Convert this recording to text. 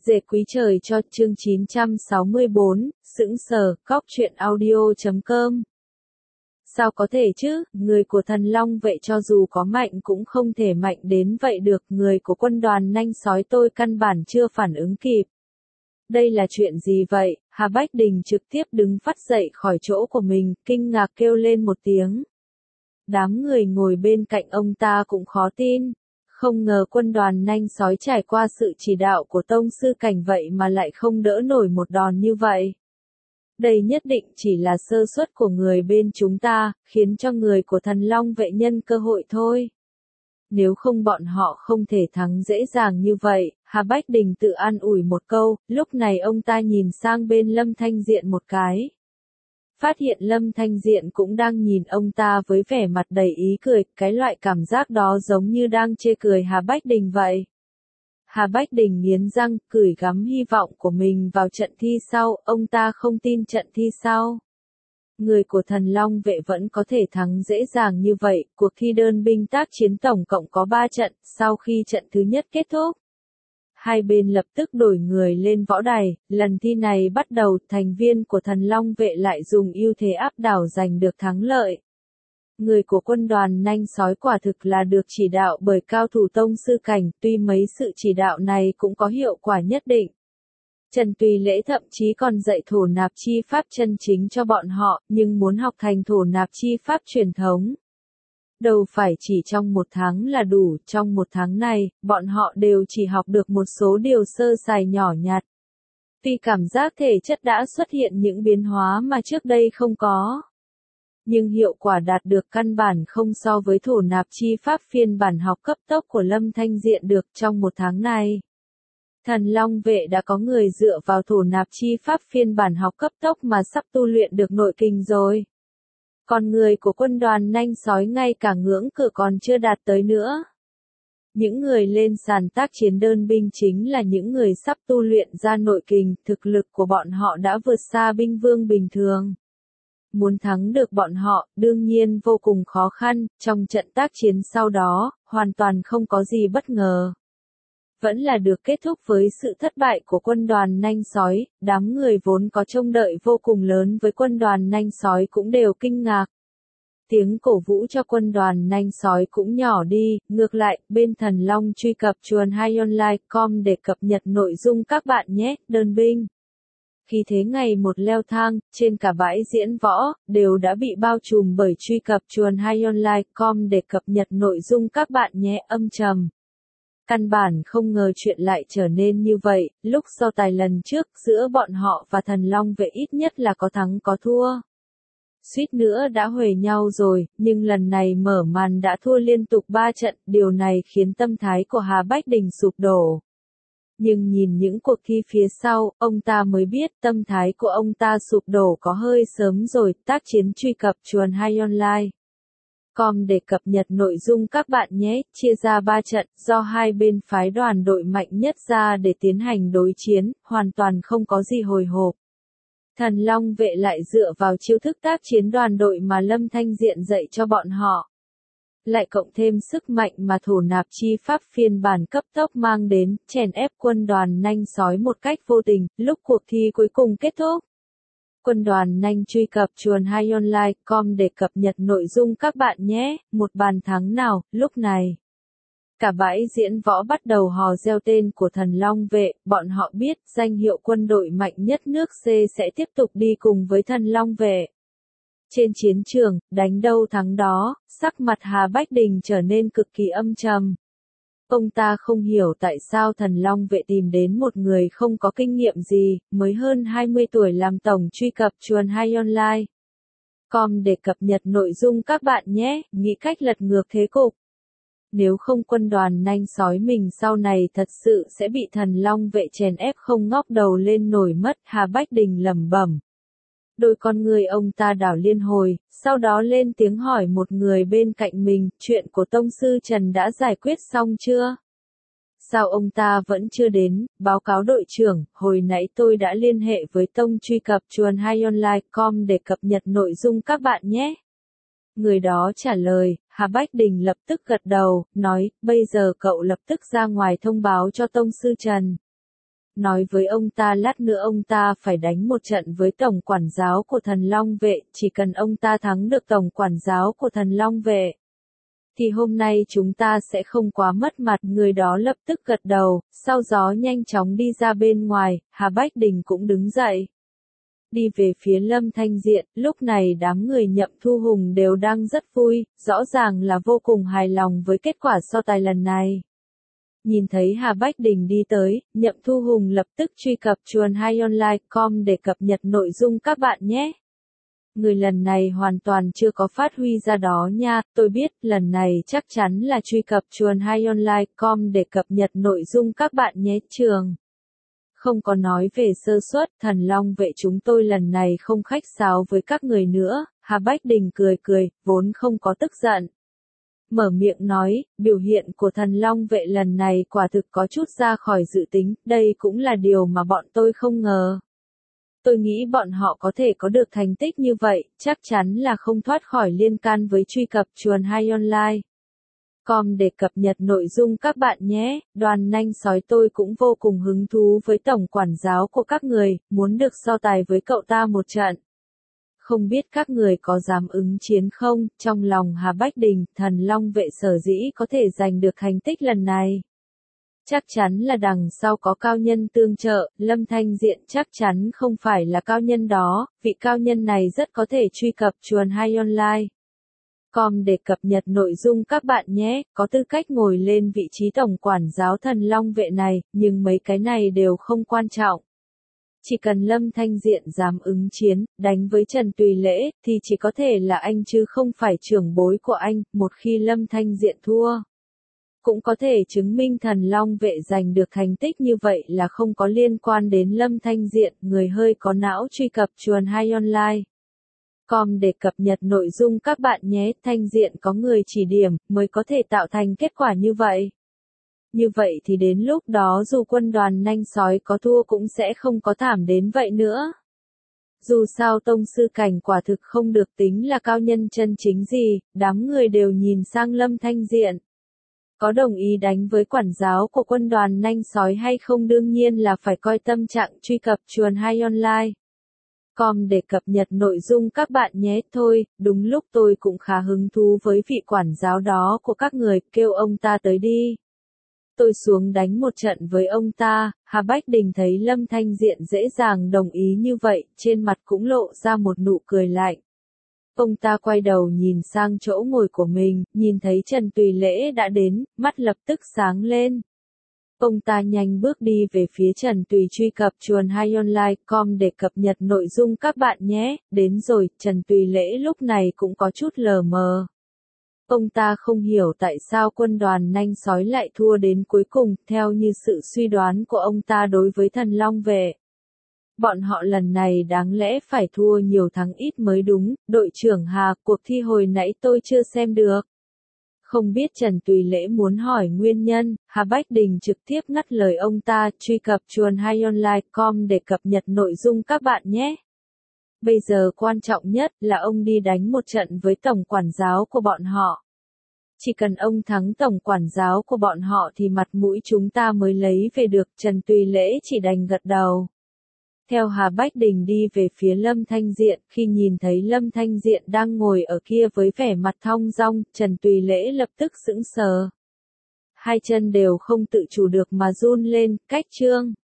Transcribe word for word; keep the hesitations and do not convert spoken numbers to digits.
Dệt quý trời cho chương chín trăm sáu mươi bốn, sững sờ, cóc truyện audio chấm com. Sao có thể chứ, người của thần long vệ cho dù có mạnh cũng không thể mạnh đến vậy được, người của quân đoàn nanh sói tôi căn bản chưa phản ứng kịp. Đây là chuyện gì vậy? Hà Bách Đình trực tiếp đứng phắt dậy khỏi chỗ của mình, kinh ngạc kêu lên một tiếng. Đám người ngồi bên cạnh ông ta cũng khó tin. Không ngờ quân đoàn nanh sói trải qua sự chỉ đạo của tông sư cảnh vậy mà lại không đỡ nổi một đòn như vậy. Đây nhất định chỉ là sơ suất của người bên chúng ta, khiến cho người của thần long vệ nhân cơ hội thôi. Nếu không bọn họ không thể thắng dễ dàng như vậy, Hà Bách Đình tự an ủi một câu, lúc này ông ta nhìn sang bên Lâm Thanh Diện một cái. Phát hiện Lâm Thanh Diện cũng đang nhìn ông ta với vẻ mặt đầy ý cười, cái loại cảm giác đó giống như đang chê cười Hà Bách Đình vậy. Hà Bách Đình nghiến răng, gửi gắm hy vọng của mình vào trận thi sau, ông ta không tin trận thi sau. Người của thần long vệ vẫn có thể thắng dễ dàng như vậy, cuộc thi đơn binh tác chiến tổng cộng có ba trận, sau khi trận thứ nhất kết thúc. Hai bên lập tức đổi người lên võ đài, lần thi này bắt đầu, thành viên của thần long vệ lại dùng ưu thế áp đảo giành được thắng lợi. Người của quân đoàn nanh sói quả thực là được chỉ đạo bởi cao thủ tông sư cảnh, tuy mấy sự chỉ đạo này cũng có hiệu quả nhất định. Trần Tùy Lễ thậm chí còn dạy thổ nạp chi pháp chân chính cho bọn họ, nhưng muốn học thành thổ nạp chi pháp truyền thống. Đâu phải chỉ trong một tháng là đủ, trong một tháng này, bọn họ đều chỉ học được một số điều sơ sài nhỏ nhặt. Tuy cảm giác thể chất đã xuất hiện những biến hóa mà trước đây không có. Nhưng hiệu quả đạt được căn bản không so với thổ nạp chi pháp phiên bản học cấp tốc của Lâm Thanh Diện được trong một tháng này. Thần long vệ đã có người dựa vào thổ nạp chi pháp phiên bản học cấp tốc mà sắp tu luyện được nội kình rồi. Còn người của quân đoàn nanh sói ngay cả ngưỡng cửa còn chưa đạt tới nữa. Những người lên sàn tác chiến đơn binh chính là những người sắp tu luyện ra nội kình, thực lực của bọn họ đã vượt xa binh vương bình thường. Muốn thắng được bọn họ, đương nhiên vô cùng khó khăn, trong trận tác chiến sau đó, hoàn toàn không có gì bất ngờ. Vẫn là được kết thúc với sự thất bại của quân đoàn nanh sói, đám người vốn có trông đợi vô cùng lớn với quân đoàn nanh sói cũng đều kinh ngạc. Tiếng cổ vũ cho quân đoàn nanh sói cũng nhỏ đi, ngược lại, bên thần long truy cập chuồn hionline chấm com để cập nhật nội dung các bạn nhé, đơn binh. Khi thế ngày một leo thang, trên cả bãi diễn võ, đều đã bị bao trùm bởi truy cập chuồn hionline chấm com để cập nhật nội dung các bạn nhé, âm trầm. Căn bản không ngờ chuyện lại trở nên như vậy, lúc so tài lần trước giữa bọn họ và thần long vệ ít nhất là có thắng có thua. Suýt nữa đã huề nhau rồi, nhưng lần này mở màn đã thua liên tục ba trận, điều này khiến tâm thái của Hà Bách Đình sụp đổ. Nhưng nhìn những cuộc thi phía sau, ông ta mới biết tâm thái của ông ta sụp đổ có hơi sớm rồi, tác chiến truy cập chuồn hionline chấm com để cập nhật nội dung các bạn nhé, chia ra ba trận, do hai bên phái đoàn đội mạnh nhất ra để tiến hành đối chiến, hoàn toàn không có gì hồi hộp. Thần long vệ lại dựa vào chiêu thức tác chiến đoàn đội mà Lâm Thanh Diện dạy cho bọn họ. Lại cộng thêm sức mạnh mà thổ nạp chi pháp phiên bản cấp tốc mang đến, chèn ép quân đoàn nanh sói một cách vô tình, lúc cuộc thi cuối cùng kết thúc. Quân đoàn nanh truy cập chuồn hionline chấm com để cập nhật nội dung các bạn nhé, một bàn thắng nào, lúc này. Cả bãi diễn võ bắt đầu hò reo tên của thần long vệ, bọn họ biết danh hiệu quân đội mạnh nhất nước C sẽ tiếp tục đi cùng với thần long vệ. Trên chiến trường, đánh đâu thắng đó, sắc mặt Hà Bách Đình trở nên cực kỳ âm trầm. Ông ta không hiểu tại sao thần long vệ tìm đến một người không có kinh nghiệm gì, mới hơn hai mươi tuổi làm tổng truy cập chuồn hionline chấm com để cập nhật nội dung các bạn nhé, nghĩ cách lật ngược thế cục. Nếu không quân đoàn nanh sói mình sau này thật sự sẽ bị thần long vệ chèn ép không ngóc đầu lên nổi mất, Hà Bách Đình lẩm bẩm. Đôi con người ông ta đảo liên hồi, sau đó lên tiếng hỏi một người bên cạnh mình, chuyện của tông sư Trần đã giải quyết xong chưa? Sao ông ta vẫn chưa đến? Báo cáo đội trưởng, hồi nãy tôi đã liên hệ với tông truy cập chuồn hionline chấm com để cập nhật nội dung các bạn nhé. Người đó trả lời, Hà Bách Đình lập tức gật đầu, nói, bây giờ cậu lập tức ra ngoài thông báo cho tông sư Trần. nói với ông ta lát nữa ông ta phải đánh một trận với tổng quản giáo của thần Long vệ, chỉ cần ông ta thắng được tổng quản giáo của thần Long vệ, thì hôm nay chúng ta sẽ không quá mất mặt. Người đó lập tức gật đầu, sau đó nhanh chóng đi ra bên ngoài, Hà Bách Đình cũng đứng dậy. Đi về phía Lâm Thanh Diện, lúc này đám người Nhậm Thu Hùng đều đang rất vui, rõ ràng là vô cùng hài lòng với kết quả so tài lần này. Nhìn thấy Hà Bách Đình đi tới, Nhậm Thu Hùng lập tức truy cập chuồn haionline chấm com để cập nhật nội dung các bạn nhé. Người lần này hoàn toàn chưa có phát huy ra đó nha, tôi biết lần này chắc chắn là truy cập chuồn haionline chấm com để cập nhật nội dung các bạn nhé. Trường không có nói về sơ suất, thần Long vệ chúng tôi lần này không khách sáo với các người nữa. Hà Bách Đình cười cười, vốn không có tức giận. Mở miệng nói, biểu hiện của thần Long vệ lần này quả thực có chút ra khỏi dự tính, đây cũng là điều mà bọn tôi không ngờ. Tôi nghĩ bọn họ có thể có được thành tích như vậy, chắc chắn là không thoát khỏi liên can với truy cập chuồn haionline chấm com để cập nhật nội dung các bạn nhé. Đoàn nanh sói tôi cũng vô cùng hứng thú với tổng quản giáo của các người, muốn được so tài với cậu ta một trận. Không biết các người có dám ứng chiến không? Trong lòng Hà Bách Đình, thần Long vệ sở dĩ có thể giành được thành tích lần này, chắc chắn là đằng sau có cao nhân tương trợ. Lâm Thanh Diện chắc chắn không phải là cao nhân đó, vị cao nhân này rất có thể truy cập chuồn haionline chấm com để cập nhật nội dung các bạn nhé, có tư cách ngồi lên vị trí tổng quản giáo thần Long vệ này, nhưng mấy cái này đều không quan trọng. Chỉ cần Lâm Thanh Diện dám ứng chiến, đánh với Trần Tùy Lễ, thì chỉ có thể là anh chứ không phải trưởng bối của anh. Một khi Lâm Thanh Diện thua, cũng có thể chứng minh thần Long vệ giành được thành tích như vậy là không có liên quan đến Lâm Thanh Diện. Người hơi có não truy cập chuồn haionline chấm com để cập nhật nội dung các bạn nhé. Thanh Diện có người chỉ điểm, mới có thể tạo thành kết quả như vậy. Như vậy thì đến lúc đó dù quân đoàn nanh sói có thua cũng sẽ không có thảm đến vậy nữa. Dù sao tông sư cảnh quả thực không được tính là cao nhân chân chính gì, đám người đều nhìn sang Lâm Thanh Diện. Có đồng ý đánh với quản giáo của quân đoàn nanh sói hay không đương nhiên là phải coi tâm trạng. Truy cập chuồn haionline chấm com để cập nhật nội dung các bạn nhé. Thôi, đúng lúc tôi cũng khá hứng thú với vị quản giáo đó của các người, kêu ông ta tới đi. Tôi xuống đánh một trận với ông ta. Hà Bách Đình thấy Lâm Thanh Diện dễ dàng đồng ý như vậy, trên mặt cũng lộ ra một nụ cười lạnh. Ông ta quay đầu nhìn sang chỗ ngồi của mình, nhìn thấy Trần Tùy Lễ đã đến, mắt lập tức sáng lên. Ông ta nhanh bước đi về phía Trần Tùy, truy cập chuồn haionline chấm com để cập nhật nội dung các bạn nhé. Đến rồi, Trần Tùy Lễ lúc này cũng có chút lờ mờ. Ông ta không hiểu tại sao quân đoàn nanh sói lại thua đến cuối cùng, theo như sự suy đoán của ông ta đối với thần Long vệ. Bọn họ lần này đáng lẽ phải thua nhiều thắng ít mới đúng. Đội trưởng Hà, cuộc thi hồi nãy tôi chưa xem được. Không biết Trần Tùy Lễ muốn hỏi nguyên nhân, Hà Bách Đình trực tiếp ngắt lời ông ta, truy cập chuồn haionline chấm com để cập nhật nội dung các bạn nhé. Bây giờ quan trọng nhất là ông đi đánh một trận với tổng quản giáo của bọn họ. Chỉ cần ông thắng tổng quản giáo của bọn họ thì mặt mũi chúng ta mới lấy về được. Trần Tùy Lễ chỉ đành gật đầu. Theo Hà Bách Đình đi về phía Lâm Thanh Diện, khi nhìn thấy Lâm Thanh Diện đang ngồi ở kia với vẻ mặt thong dong, Trần Tùy Lễ lập tức sững sờ. Hai chân đều không tự chủ được mà run lên. Cách chương